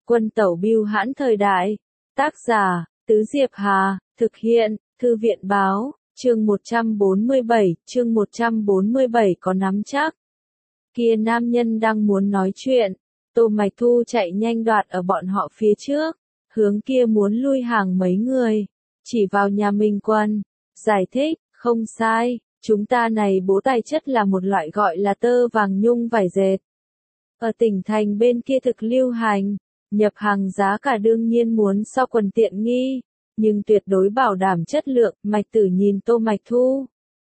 Quân tẩu bưu hãn thời đại. Tác giả, Tứ Diệp Hà, thực hiện, Thư viện báo, chương 147 có nắm chắc. Kia nam nhân đang muốn nói chuyện, Tô Mạch Thu chạy nhanh đoạt ở bọn họ phía trước, hướng kia muốn lui hàng mấy người, chỉ vào nhà mình quân, giải thích, không sai, chúng ta này bố tài chất là một loại gọi là tơ vàng nhung vải dệt. Ở tỉnh thành bên kia thực lưu hành, nhập hàng giá cả đương nhiên muốn so quần tiện nghi, nhưng tuyệt đối bảo đảm chất lượng. Mạch Tử nhìn Tô Mạch Thu,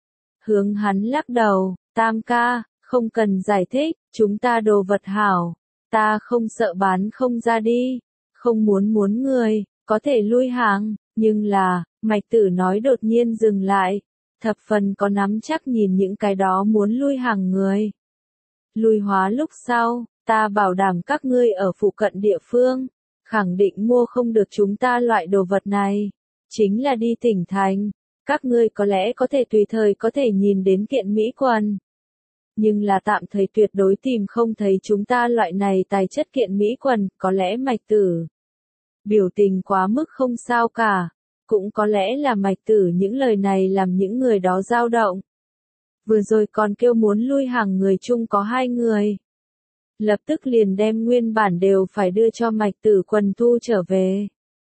hướng hắn lắc đầu, tam ca, không cần giải thích, chúng ta đồ vật hảo, ta không sợ bán không ra đi, không muốn người, có thể lui hàng, nhưng là, Mạch Tử nói đột nhiên dừng lại, thập phần có nắm chắc nhìn những cái đó muốn lui hàng người. Lui hóa lúc sau, ta bảo đảm các ngươi ở phụ cận địa phương, khẳng định mua không được chúng ta loại đồ vật này, chính là đi tỉnh thành, các ngươi có lẽ có thể tùy thời có thể nhìn đến kiện mỹ quần. Nhưng là tạm thời tuyệt đối tìm không thấy chúng ta loại này tài chất kiện mỹ quần, có lẽ Mạch Tử biểu tình quá mức không sao cả, cũng có lẽ là Mạch Tử những lời này làm những người đó dao động. Vừa rồi còn kêu muốn lui hàng người chung có 2 người. Lập tức liền đem nguyên bản đều phải đưa cho Mạch Tử quần thu trở về.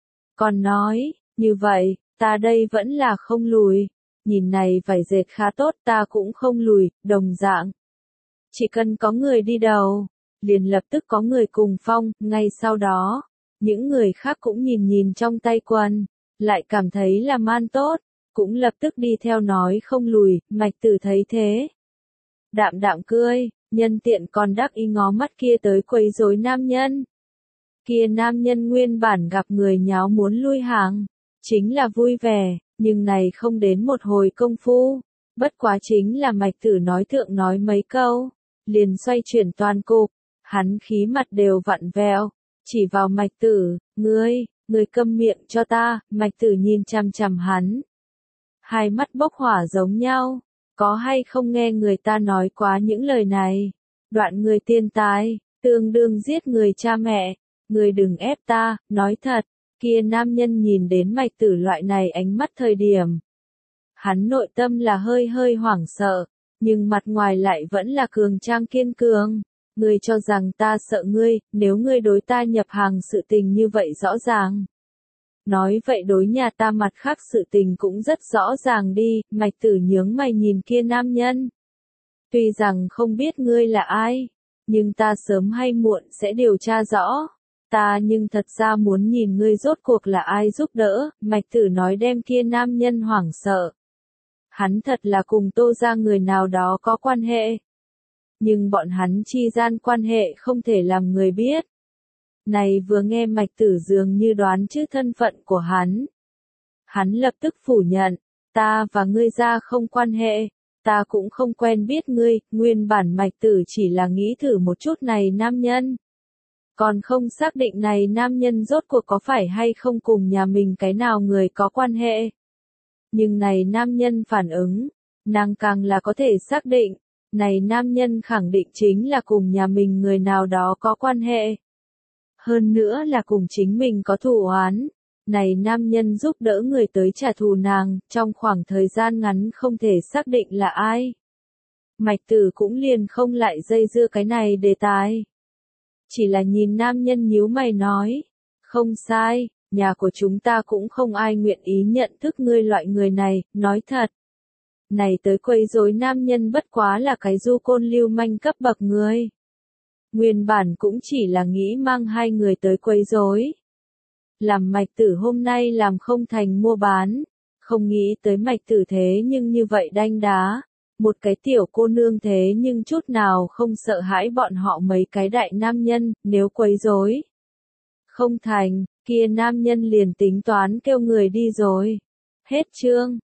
Còn nói, như vậy, ta đây vẫn là không lùi, nhìn này vải dệt khá tốt ta cũng không lùi, đồng dạng. Chỉ cần có người đi đầu, liền lập tức có người cùng phong, ngay sau đó, những người khác cũng nhìn trong tay quần, lại cảm thấy là man tốt, cũng lập tức đi theo nói không lùi. Mạch Tử thấy thế, đạm đạm cười, nhân tiện còn đắc ý ngó mắt kia tới quấy rối nam nhân. Kia nam nhân nguyên bản gặp người nháo muốn lui hàng, chính là vui vẻ, nhưng này không đến một hồi công phu, bất quá chính là Mạch Tử nói thượng nói mấy câu, liền xoay chuyển toàn cục, hắn khí mặt đều vặn vẹo, chỉ vào Mạch Tử, ngươi câm miệng cho ta. Mạch Tử nhìn chằm chằm hắn, hai mắt bốc hỏa giống nhau, có hay không nghe người ta nói quá những lời này, đoạn người tiên tài, tương đương giết người cha mẹ, ngươi đừng ép ta, nói thật. Kia nam nhân nhìn đến Mạch Tử loại này ánh mắt thời điểm, hắn nội tâm là hơi hoảng sợ, nhưng mặt ngoài lại vẫn là cường trang kiên cường. Ngươi cho rằng ta sợ ngươi, nếu ngươi đối ta nhập hàng sự tình như vậy rõ ràng. Nói vậy đối nhà ta mặt khác sự tình cũng rất rõ ràng đi. Mạch Tử nhướng mày nhìn kia nam nhân. Tuy rằng không biết ngươi là ai, nhưng ta sớm hay muộn sẽ điều tra rõ. Ta nhưng thật ra muốn nhìn ngươi rốt cuộc là ai giúp đỡ. Mạch Tử nói đem kia nam nhân hoảng sợ. Hắn thật là cùng Tô gia người nào đó có quan hệ. Nhưng bọn hắn chi gian quan hệ không thể làm người biết. Này vừa nghe Mạch Tử dường như đoán chứ thân phận của hắn. Hắn lập tức phủ nhận, ta và ngươi gia không quan hệ, ta cũng không quen biết ngươi. Nguyên bản Mạch Tử chỉ là nghĩ thử một chút này nam nhân. Còn không xác định này nam nhân rốt cuộc có phải hay không cùng nhà mình cái nào người có quan hệ. Nhưng này nam nhân phản ứng, nàng càng là có thể xác định, này nam nhân khẳng định chính là cùng nhà mình người nào đó có quan hệ. Hơn nữa là cùng chính mình có thù oán. Này nam nhân giúp đỡ người tới trả thù nàng, trong khoảng thời gian ngắn không thể xác định là ai. Mạch Tử cũng liền không lại dây dưa cái này đề tài. Chỉ là nhìn nam nhân nhíu mày nói, không sai, nhà của chúng ta cũng không ai nguyện ý nhận thức ngươi loại người này, nói thật. Này tới quấy rối nam nhân bất quá là cái du côn lưu manh cấp bậc người. Nguyên bản cũng chỉ là nghĩ mang 2 người tới quấy rối. Làm Mạch Tử hôm nay làm không thành mua bán, không nghĩ tới Mạch Tử thế nhưng như vậy đanh đá. Một cái tiểu cô nương thế nhưng chút nào không sợ hãi bọn họ mấy cái đại nam nhân, nếu quấy rối không thành, kia nam nhân liền tính toán kêu người đi rồi. Hết chương.